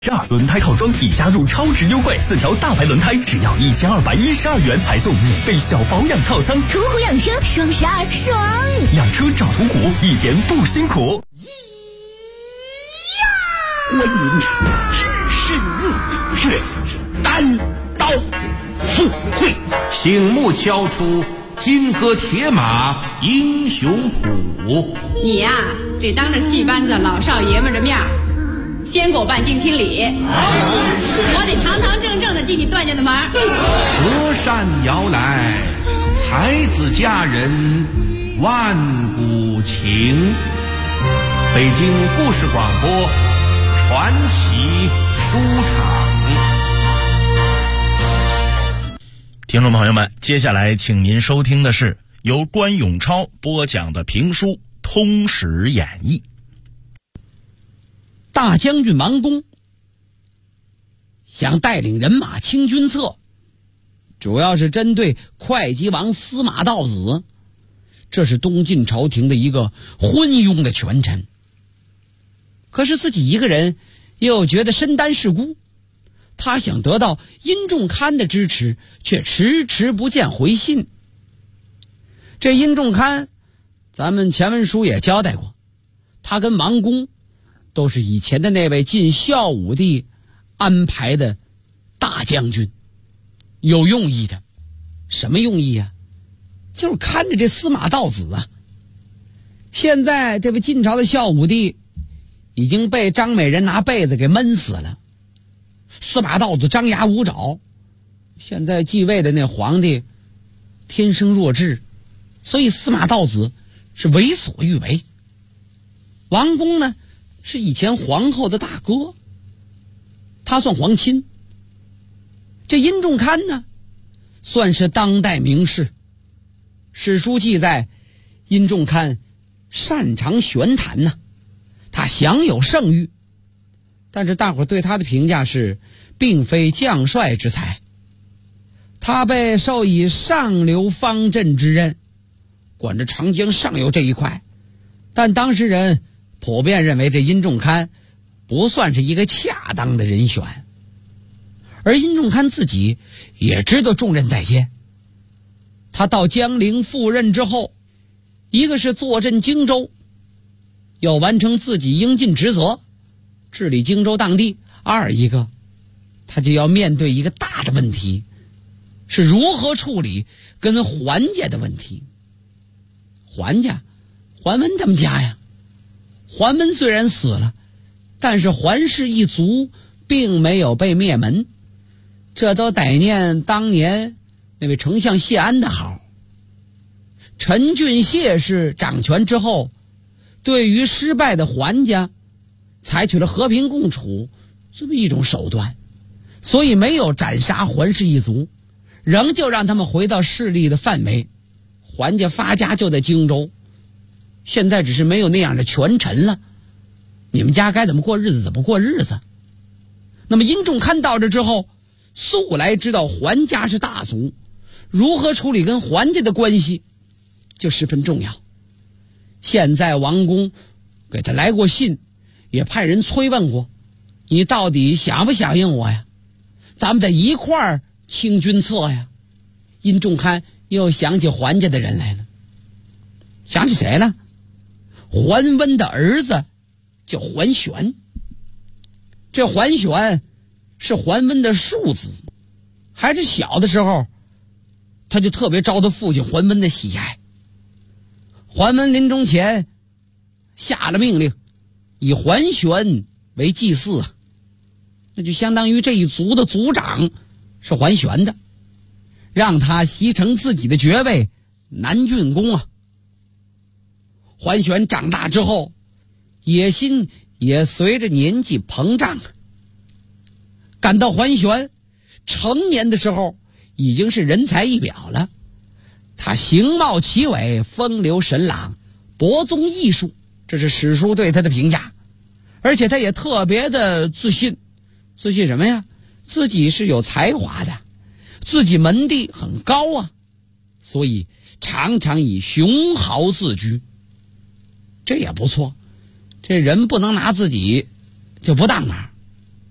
轮胎套装已加入超值优惠，4条大牌轮胎只要1212元，还送免费小保养套餐。 途虎养车双12爽！ 养车找途虎，一点不辛苦。 观音只是日月，单刀赴会， 醒目敲出金戈铁马英雄谱。 你呀，得当着戏班子老少爷们的面先给我办定亲礼，我得堂堂正正的进你段家的门。 隔山摇来，才子佳人万古情。北京故事广播传奇书场。 听众朋友们，接下来请您收听的是由关永超播讲的评书《通史演义》。 大将军王公想带领人马清君侧，主要是针对会稽王司马道子，这是东晋朝廷的一个昏庸的权臣。可是自己一个人又觉得身担事孤，他想得到殷仲堪的支持，却迟迟不见回信。这殷仲堪咱们前文书也交代过，他跟王公都是以前的那位晋孝武帝安排的大将军，有用意的。什么用意啊？就是看着这司马道子啊。现在这位晋朝的孝武帝已经被张美人拿被子给闷死了，司马道子张牙舞爪，现在继位的那皇帝天生弱智，所以司马道子是为所欲为。王公呢是以前皇后的大哥，他算皇亲。这殷仲堪呢算是当代名士，史书记载殷仲堪擅长玄谈呢，他享有盛誉，但是大伙对他的评价是并非将帅之才。他被授以上流方阵之任，管着长江上游这一块，但当时人普遍认为这殷仲堪不算是一个恰当的人选。而殷仲堪自己也知道重任在肩，他到江陵赴任之后，一个是坐镇荆州，要完成自己应尽职责，治理荆州当地；二一个他就要面对一个大的问题，是如何处理跟桓家的问题。桓家，桓温他们家呀，桓温虽然死了，但是桓氏一族并没有被灭门，这都得念当年那位丞相谢安的好。陈俊谢氏掌权之后，对于失败的桓家采取了和平共处这么一种手段，所以没有斩杀桓氏一族，仍旧让他们回到势力的范围。桓家发家就在荆州，现在只是没有那样的权臣了，你们家该怎么过日子怎么过日子。那么殷仲堪到这之后，素来知道桓家是大族，如何处理跟桓家的关系就十分重要。现在王公给他来过信，也派人催问过，你到底响不响应我呀？咱们得一块儿清君侧呀。殷仲堪又想起桓家的人来了，想起谁了？桓温的儿子叫桓玄。这桓玄是桓温的庶子，还是小的时候他就特别招他父亲桓温的喜爱。桓温临终前下了命令，以桓玄为祭祀啊，那就相当于这一族的族长是桓玄的，让他袭承自己的爵位南郡公啊。桓玄长大之后，野心也随着年纪膨胀。赶到桓玄成年的时候，已经是人才一表了。他形貌奇伟，风流神朗，博综艺术，这是史书对他的评价。而且他也特别的自信。自信什么呀？自己是有才华的，自己门第很高啊，所以常常以雄豪自居。这也不错，这人不能拿自己就不当嘛。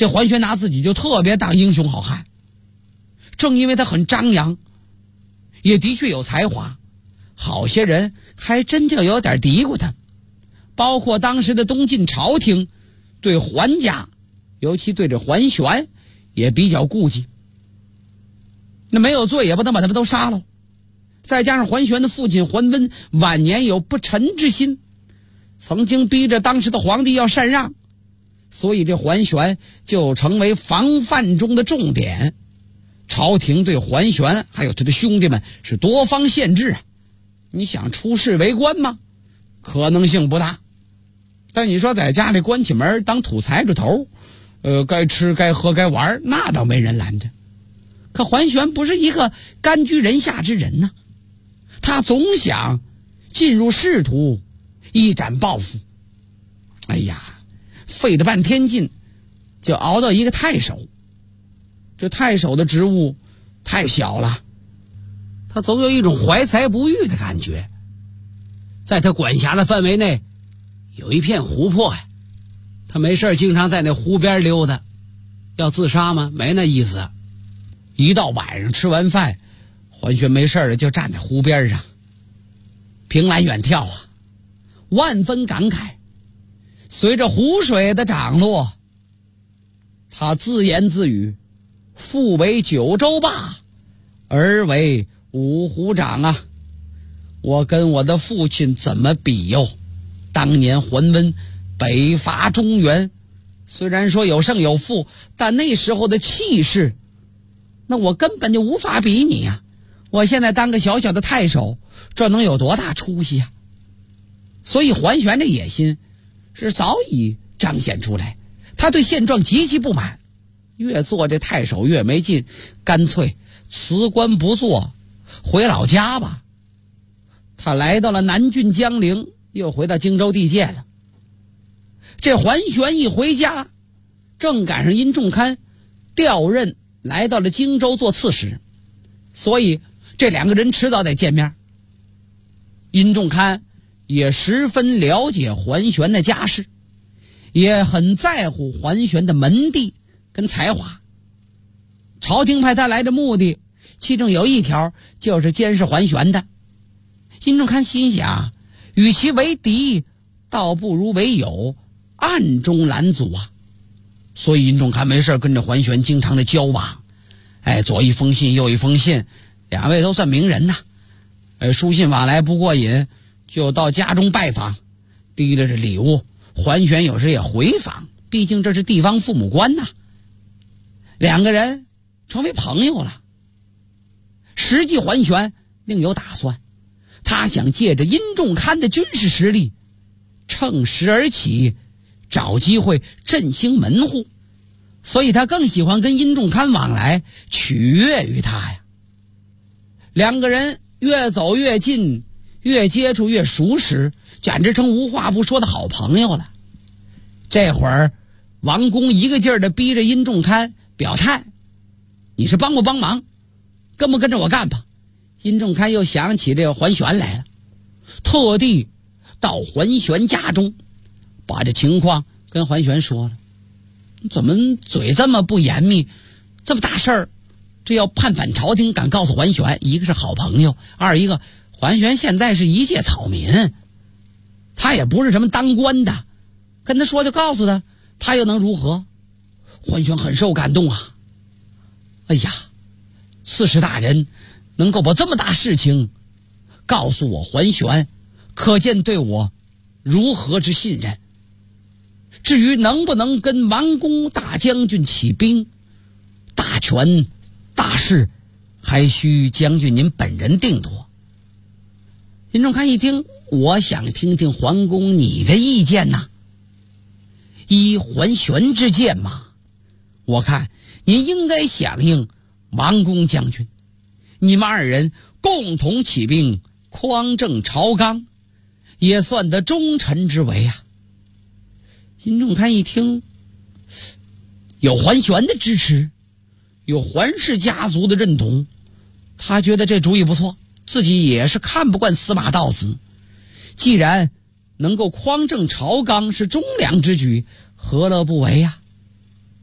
这桓玄拿自己就特别当英雄好汉，正因为他很张扬，也的确有才华，好些人还真就有点嘀咕他，包括当时的东晋朝廷对桓家，尤其对这桓玄也比较顾忌。那没有罪也不能把他们都杀了，再加上桓玄的父亲桓温晚年有不臣之心，曾经逼着当时的皇帝要禅让，所以这桓玄就成为防范中的重点。朝廷对桓玄还有他的兄弟们是多方限制啊，你想出仕为官吗？可能性不大。但你说在家里关起门当土财主头，该吃该喝该玩，那倒没人拦着。可桓玄不是一个甘居人下之人呢，他总想进入仕途，一展抱负。哎呀，费了半天劲就熬到一个太守，这太守的职务太小了，他总有一种怀才不遇的感觉。在他管辖的范围内有一片湖泊呀，他没事经常在那湖边溜达。要自杀吗？没那意思。一到晚上吃完饭，桓玄没事就站在湖边上，凭栏远眺啊，万分感慨。随着湖水的涨落，他自言自语：父为九州霸，儿为五湖长啊！我跟我的父亲怎么比哟？当年桓温北伐中原，虽然说有胜有负，但那时候的气势，那我根本就无法比拟啊！我现在当个小小的太守，这能有多大出息啊？所以桓玄这野心是早已彰显出来，他对现状极其不满，越做这太守越没劲，干脆辞官不做，回老家吧。他来到了南郡江陵，又回到荆州地界了。这桓玄一回家，正赶上殷仲堪调任来到了荆州做刺史，所以这两个人迟早得见面。殷仲堪也十分了解桓玄的家世，也很在乎桓玄的门第跟才华。朝廷派他来的目的，其中有一条就是监视桓玄的。殷仲堪心想，与其为敌，倒不如为友，暗中拦阻啊。所以殷仲堪没事跟着桓玄经常的交往，左一封信右一封信，两位都算名人呐。书信往来不过瘾，就到家中拜访，提着这礼物，桓玄有时也回访，毕竟这是地方父母官呐。两个人成为朋友了。实际桓玄另有打算，他想借着殷仲堪的军事实力，乘势而起，找机会振兴门户，所以他更喜欢跟殷仲堪往来，取悦于他呀。两个人越走越近，越接触越熟识，简直成无话不说的好朋友了。这会儿王公一个劲儿的逼着殷仲堪表态，你是帮不帮忙，跟不跟着我干吧。殷仲堪又想起这个桓玄来了，特地到桓玄家中，把这情况跟桓玄说了。怎么嘴这么不严密，这么大事儿，这要叛反朝廷，敢告诉桓玄？一个是好朋友，二一个桓玄现在是一介草民，他也不是什么当官的，跟他说就告诉他，他又能如何？桓玄很受感动啊。哎呀，刺史大人能够把这么大事情告诉我桓玄，可见对我如何之信任。至于能不能跟王公大将军起兵，大权大事还需将军您本人定夺。殷仲堪一听，我想听听桓公你的意见呐。依桓玄之见嘛，我看您应该响应王公将军，你们二人共同起兵匡正朝纲，也算得忠臣之为啊。殷仲堪一听，有桓玄的支持，有桓氏家族的认同，他觉得这主意不错，自己也是看不惯司马道子，既然能够匡正朝纲是忠良之举，何乐不为呀？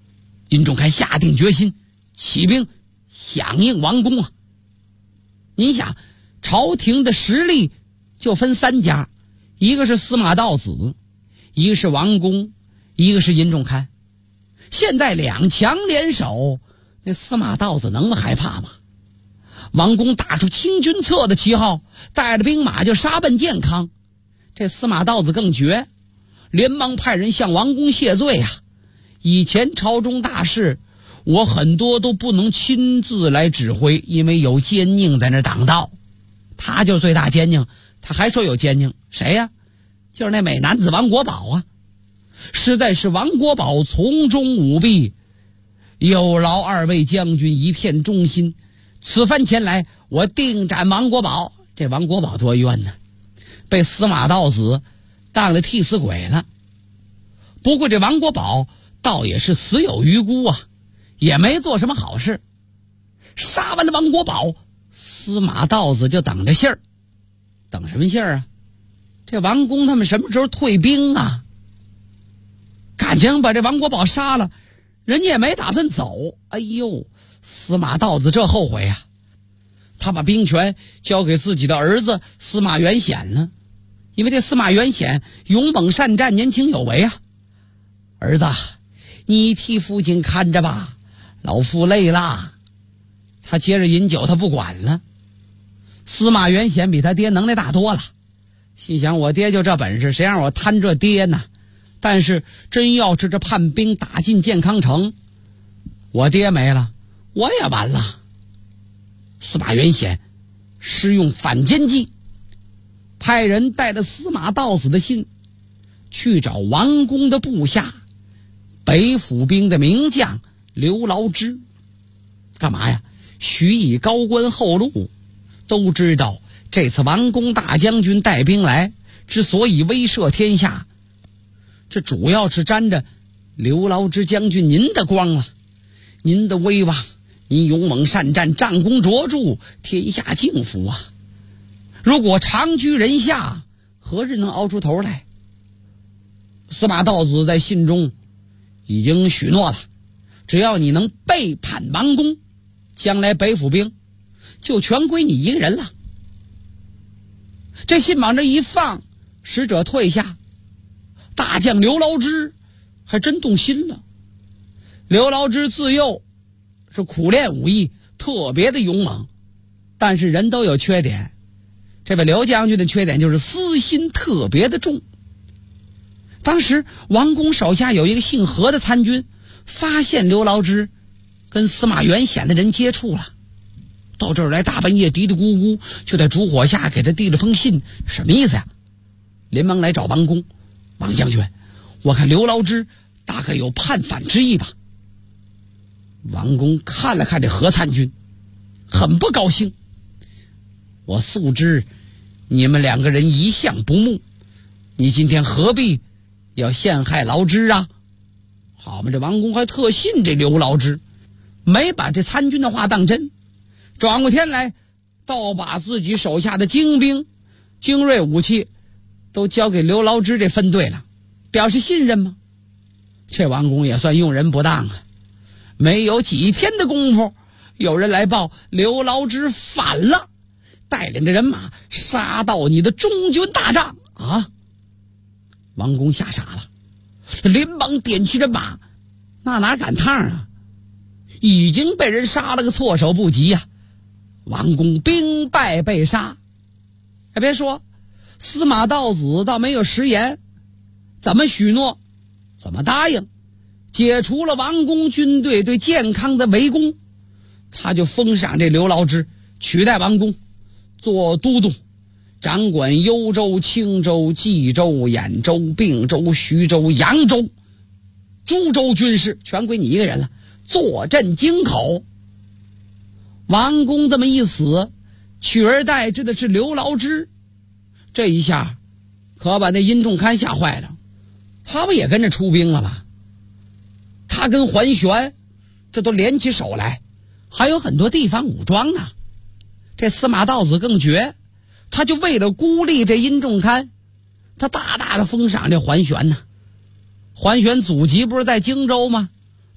殷仲堪下定决心起兵响应王公啊。您想，朝廷的实力就分3家，一个是司马道子，一个是王公，一个是殷仲堪。现在2强联手，那司马道子能害怕吗？王公打出清君侧的旗号，带着兵马就杀奔建康。这司马道子更绝，连忙派人向王公谢罪啊。以前朝中大事，我很多都不能亲自来指挥，因为有奸佞在那挡道。他就最大奸佞，他还说有奸佞，谁呀？就是那美男子王国宝啊！实在是王国宝从中舞弊，有劳2位将军一片忠心。此番前来，我定斩王国宝。这王国宝多冤呢，被司马道子当了替死鬼了。不过这王国宝倒也是死有余辜啊，也没做什么好事。杀完了王国宝，司马道子就等着信儿。等什么信儿啊？这王公他们什么时候退兵啊？感情把这王国宝杀了，人家也没打算走。哎呦，司马道子这后悔啊，他把兵权交给自己的儿子司马元显呢。因为这司马元显勇猛善战，年轻有为啊。儿子，你替父亲看着吧，老父累了。他接着饮酒，他不管了。司马元显比他爹能耐大多了，心想我爹就这本事，谁让我贪这爹呢？但是真要是这叛兵打进建康城，我爹没了，我也完了。司马元显施用反间计，派人带着司马道子的信去找王公的部下北府兵的名将刘牢之。干嘛呀？许以高官厚禄。都知道这次王公大将军带兵来，之所以威慑天下，这主要是沾着刘牢之将军您的光了。您的威望，您勇猛善战，战功卓著，天下敬服啊。如果长居人下，何日能熬出头来？司马道子在信中已经许诺了，只要你能背叛王公，将来北府兵就全归你一个人了。这信往这一放，使者退下，大将刘牢之还真动心了。刘牢之自幼是苦练武艺，特别的勇猛，但是人都有缺点。这位刘将军的缺点就是私心特别的重。当时王公手下有一个姓何的参军，发现刘牢之跟司马元显的人接触了，到这儿来大半夜嘀嘀咕咕，就在烛火下给他递了封信。什么意思呀？连忙来找王公，王将军，我看刘牢之大概有叛反之意吧。王公看了看这何参军，很不高兴。我素知你们2个人一向不睦，你今天何必要陷害牢之啊？好嘛，这王公还特信这刘牢之，没把这参军的话当真，转过天来倒把自己手下的精兵精锐武器都交给刘牢之这分队了，表示信任吗？这王公也算用人不当啊。没有几天的功夫，有人来报刘牢之反了，带领着人马杀到你的中军大帐啊！王公吓傻了，连忙点起人马，那哪赶趟啊？已经被人杀了个措手不及啊！王公兵败被杀。还别说，司马道子倒没有食言，怎么许诺怎么答应，解除了王公军队对建康的围攻，他就封赏这刘牢之，取代王公做都督，掌管幽州、青州、冀州、兖州、并州、徐州、扬州、诸州军事全归你一个人了，坐镇京口。王公这么一死，取而代之的是刘牢之。这一下可把那殷仲堪吓坏了，他不也跟着出兵了吗？他跟桓玄这都联起手来，还有很多地方武装呢。这司马道子更绝，他就为了孤立这殷仲堪，他大大的封赏这桓玄呢。桓玄祖籍不是在荆州吗？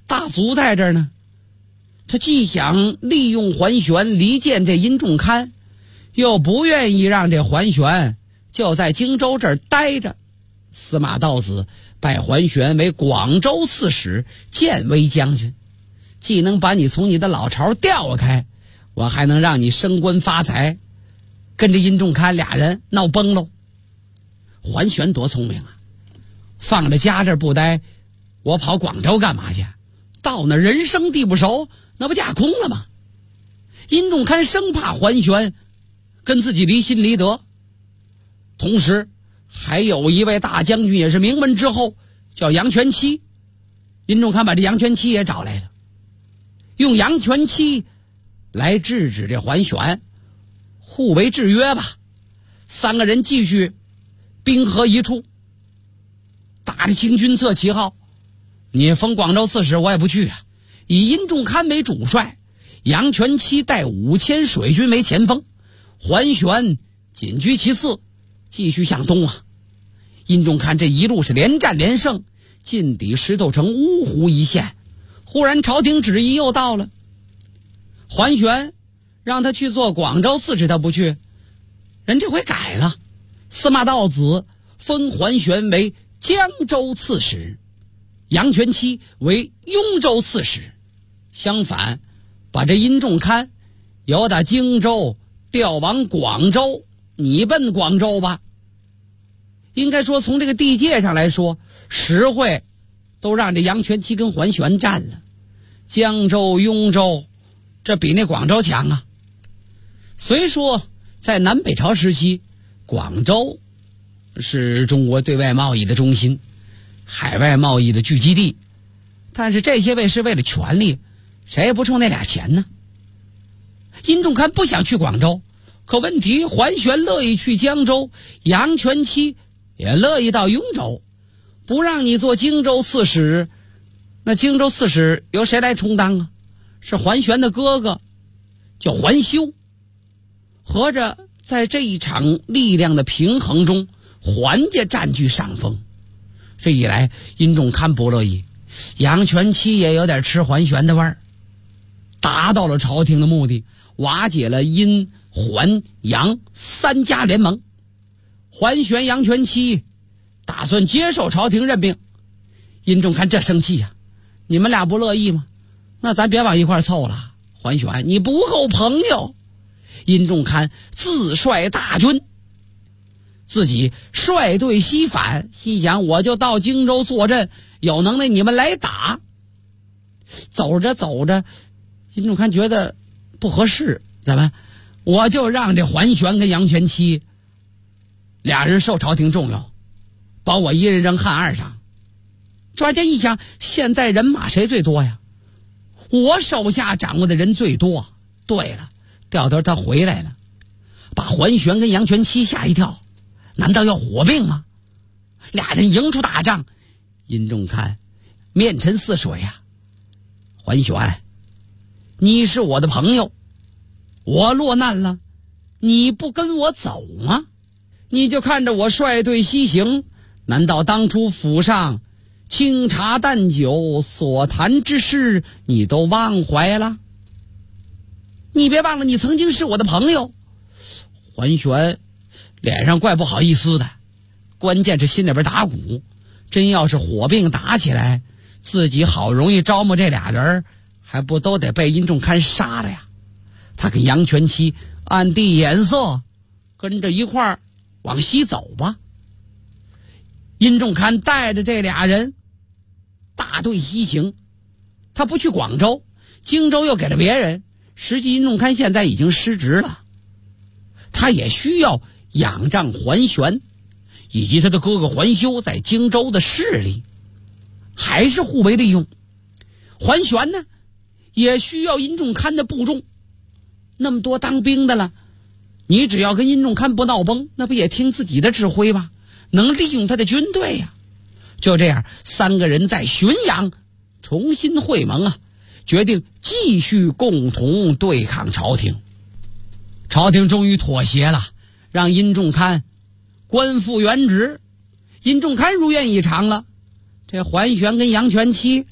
大足在这儿呢，他既想利用桓玄离间这殷仲堪，又不愿意让这桓玄就在荆州这儿待着。司马道子拜桓玄为广州刺史、建威将军，既能把你从你的老巢调开，我还能让你升官发财，跟着殷仲堪俩人闹崩喽。桓玄多聪明啊，放着家这儿不待，我跑广州干嘛去？到那人生地不熟，那不架空了吗？殷仲堪生怕桓玄跟自己离心离德，同时还有一位大将军也是名门之后，叫杨全期。殷仲堪把这杨全期也找来了，用杨全期来制止这桓玄，互为制约吧。三个人继续兵合一处，打着清君侧旗号，你封广州刺史我也不去啊。以殷仲堪为主帅，杨全期带5000水军为前锋，桓玄紧居其次，继续向东啊。殷仲堪这一路是连战连胜，进抵石头城芜湖一线。忽然朝廷旨意又到了，桓玄让他去做广州刺史，他不去，人这回改了，司马道子封桓玄为江州刺史，杨全期为雍州刺史。相反，把这殷仲堪由打荆州调往广州，你奔广州吧。应该说从这个地界上来说，实惠都让这杨全期跟桓玄占了，江州、雍州这比那广州强啊。虽说在南北朝时期，广州是中国对外贸易的中心，海外贸易的聚集地，但是这些位是为了权力，谁也不冲那俩钱呢。殷仲堪不想去广州，可问题桓玄乐意去江州，杨全期也乐意到雍州，不让你做荆州刺史，那荆州刺史由谁来充当啊？是桓玄的哥哥，叫桓修。合着在这一场力量的平衡中，桓家占据上风。这一来，殷仲堪不乐意，杨全期也有点吃桓玄的味儿，达到了朝廷的目的，瓦解了殷、桓、杨三家联盟。桓玄、杨全期打算接受朝廷任命，殷仲堪这生气呀，你们俩不乐意吗？那咱别往一块凑了。桓玄，你不够朋友。殷仲堪自率大军，自己率队西返，心想我就到荆州坐镇，有能耐你们来打。走着走着，殷仲堪觉得不合适，怎么我就让这桓玄跟杨全期俩人受朝廷重用，把我一人扔汉二上。专家一想，现在人马谁最多呀？我手下掌握的人最多。对了，掉头他回来了，把桓玄跟杨全期吓一跳，难道要火并吗？俩人迎出打仗，殷仲堪面沉似水呀。桓玄，你是我的朋友，我落难了，你不跟我走吗？你就看着我率队西行，难道当初府上清茶淡酒所谈之事你都忘怀了？你别忘了你曾经是我的朋友。桓玄脸上怪不好意思的，关键是心里边打鼓，真要是火并打起来，自己好容易招募这俩人，还不都得被殷仲堪杀了呀？他跟杨全期暗地眼色，跟着一块儿往西走吧。殷仲堪带着这俩人大队西行，他不去广州，荆州又给了别人，实际殷仲堪现在已经失职了，他也需要仰仗桓玄以及他的哥哥桓修在荆州的势力，还是互为利用。桓玄呢，也需要殷仲堪的部众，那么多当兵的了，你只要跟殷仲堪不闹崩，那不也听自己的指挥吗？能利用他的军队呀。就这样，三个人在浔阳重新会盟啊，决定继续共同对抗朝廷。朝廷终于妥协了，让殷仲堪官复原职。殷仲堪如愿以偿了，这桓玄跟杨全期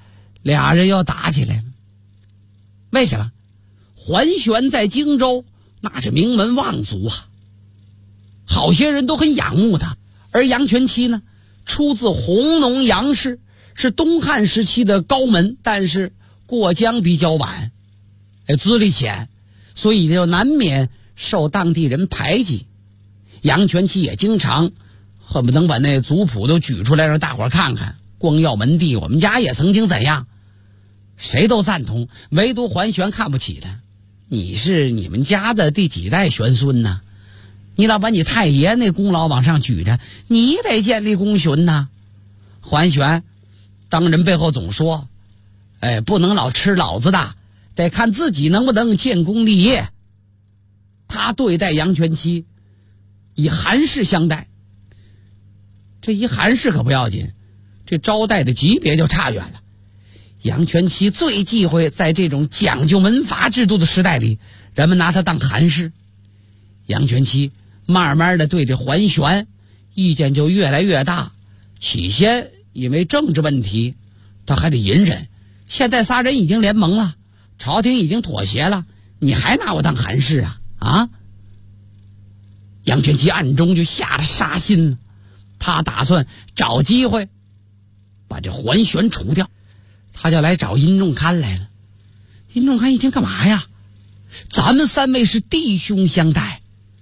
俩人要打起来了。为什么？桓玄在荆州那是名门望族啊，好些人都很仰慕他。而杨全期呢，出自弘农杨氏，是东汉时期的高门，但是过江比较晚，资历浅，所以就难免受当地人排挤。杨全期也经常恨不能把那族谱都举出来让大伙看看，光耀门第，我们家也曾经怎样，谁都赞同，唯独桓玄看不起他。你是你们家的第几代玄孙呢？你老把你太爷那功劳往上举着，你也得建立功勋呢。桓玄当人背后总说，不能老吃老子的，得看自己能不能建功立业。他对待杨全期以韩氏相待，这一韩氏可不要紧，这招待的级别就差远了。杨全期最忌讳在这种讲究门阀制度的时代里，人们拿他当韩氏。杨全期慢慢的对这桓玄意见就越来越大，起先因为政治问题他还得隐忍，现在仨人已经联盟了，朝廷已经妥协了，你还拿我当韩氏啊？杨全期暗中就下了杀心了，他打算找机会把这桓玄除掉。他就来找殷仲堪来了。殷仲堪一听，干嘛呀？咱们三位是弟兄相待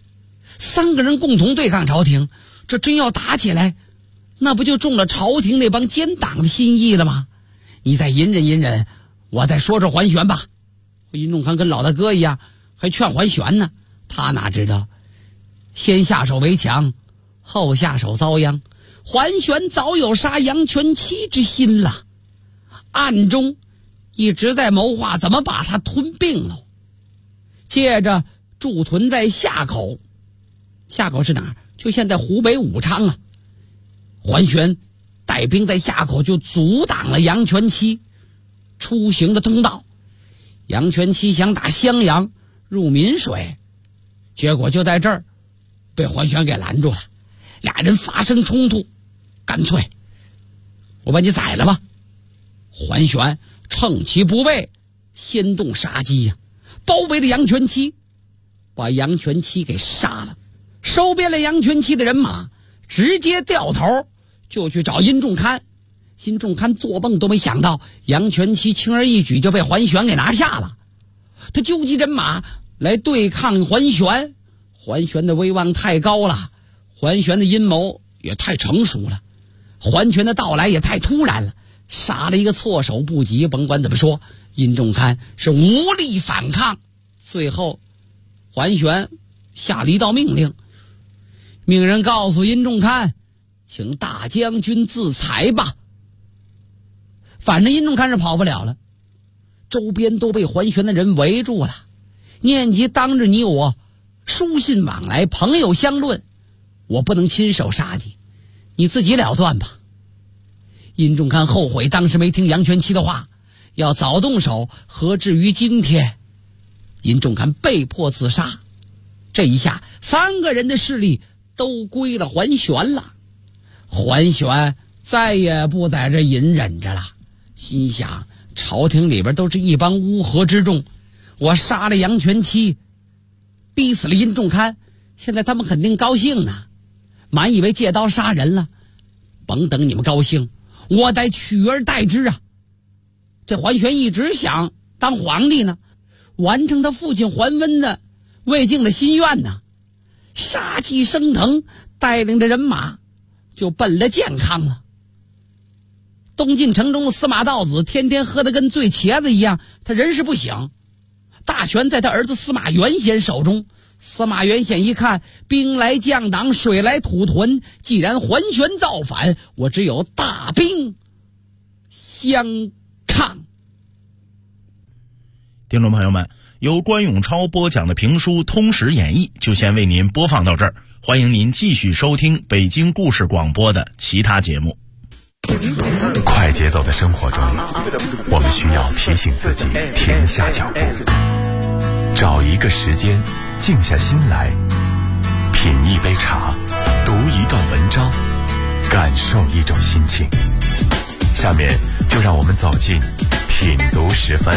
，3个人共同对抗朝廷，这真要打起来，那不就中了朝廷那帮奸党的心意了吗？你再隐忍隐忍，我再说说桓玄吧。殷仲堪跟老大哥一样，还劝桓玄呢。他哪知道，先下手为强，后下手遭殃。桓玄早有杀杨全期之心了，暗中一直在谋划怎么把他吞并了。接着驻屯在夏口，夏口是哪儿？就现在湖北武昌啊。桓玄带兵在夏口就阻挡了杨全期出行的通道。杨全期想打襄阳入岷水，结果就在这儿被桓玄给拦住了。俩人发生冲突，干脆我把你宰了吧。桓玄趁其不备，先动杀机呀，包围了杨全期，把杨全期给杀了。收编了杨全期的人马，直接掉头就去找殷仲堪。殷仲堪做梦都没想到，杨全期轻而易举就被桓玄给拿下了。他纠集人马来对抗桓玄，桓玄的威望太高了，桓玄的阴谋也太成熟了，桓玄的到来也太突然了，杀了一个措手不及。甭管怎么说，殷仲堪是无力反抗。最后桓玄下了一道命令，命人告诉殷仲堪，请大将军自裁吧。反正殷仲堪是跑不了了，周边都被桓玄的人围住了。念及当日你我书信往来，朋友相论，我不能亲手杀你，你自己了断吧。殷仲堪后悔当时没听杨全期的话，要早动手，何至于今天？殷仲堪被迫自杀。这一下3个人的势力都归了桓玄了。桓玄再也不在这隐忍着了，心想朝廷里边都是一帮乌合之众，我杀了杨全期，逼死了殷仲堪，现在他们肯定高兴呢，满以为借刀杀人了。甭等你们高兴，我得取而代之啊！这桓玄一直想当皇帝呢，完成他父亲桓温的未尽的心愿呢。杀气升腾，带领着人马就奔了建康了。东晋城中的司马道子天天喝得跟醉茄子一样，他人事不省。大权在他儿子司马元显手中。司马元显一看，兵来将挡，水来土屯，既然桓玄造反，我只有大兵相抗。 听众朋友们，由关永超播讲的评书《通史演义》就先为您播放到这儿，欢迎您继续收听北京故事广播的其他节目。 快节奏的生活中，我们需要提醒自己停下脚步，找一个时间静下心来，品一杯茶，读一段文章，感受一种心情。下面就让我们走进品读时分。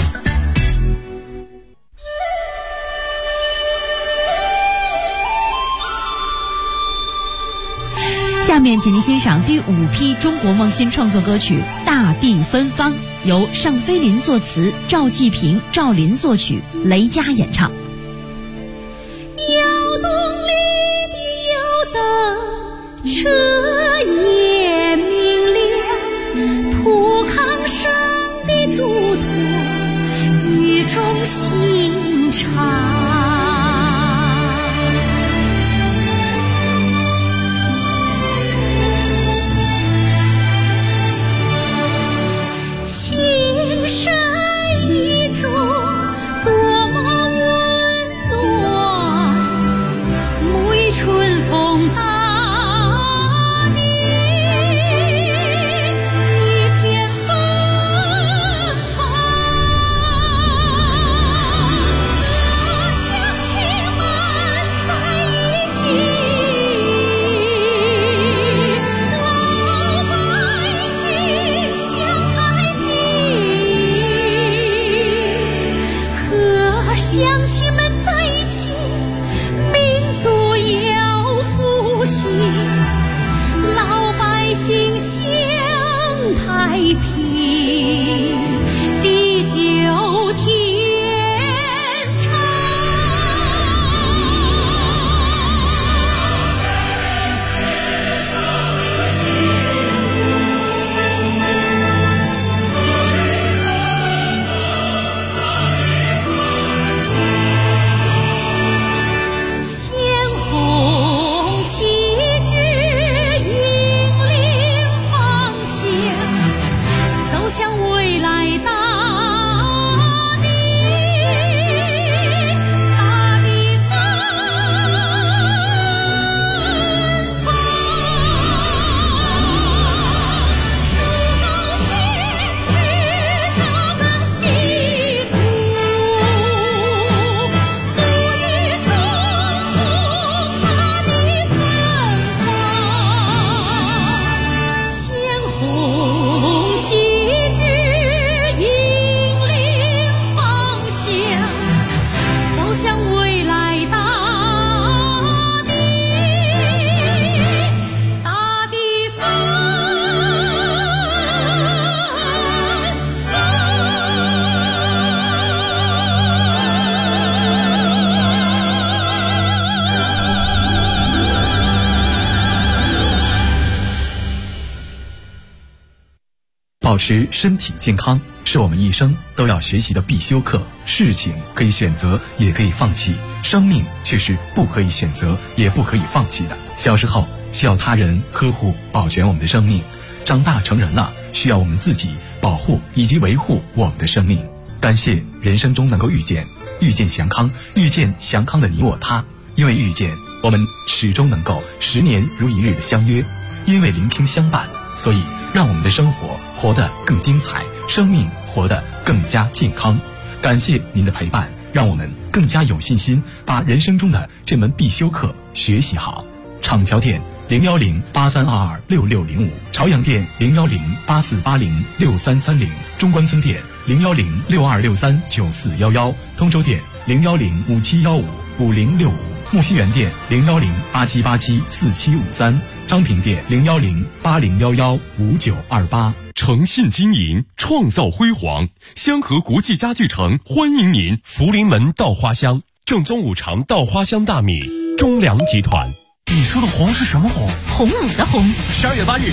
下面请您欣赏第5批中国梦新创作歌曲《大地芬芳》，由尚飞林作词，赵季平、赵林作曲，雷佳演唱。 窑洞里的油灯，车也明亮，土炕上的嘱托，语重心长。青山一种多么温暖，沐浴春风大地，一片芬芳。乡亲们在一起，老百姓相太乡亲们在一起，民族要复兴，老百姓享太平，地久天长。 保持身体健康是我们一生都要学习的必修课。事情可以选择，也可以放弃，生命却是不可以选择，也不可以放弃的。小时候需要他人呵护保全我们的生命，长大成人了需要我们自己保护以及维护我们的生命。感谢人生中能够遇见祥康，遇见祥康的你我他。因为遇见，我们始终能够10年如一日的相约；因为聆听相伴，所以让我们的生活活得更精彩，生命活得更加健康。感谢您的陪伴，让我们更加有信心把人生中的这门必修课学习好。厂桥店01083226605，朝阳店01084806330，中关村店01062639411，通州店01057155065，木樨园店01087874753，张平店01080115928。 诚信经营，创造辉煌。香河国际家具城欢迎您！福临门稻花香，正宗五常稻花香大米，中粮集团。 你说的红是什么红？ 红五的红。 12月8日。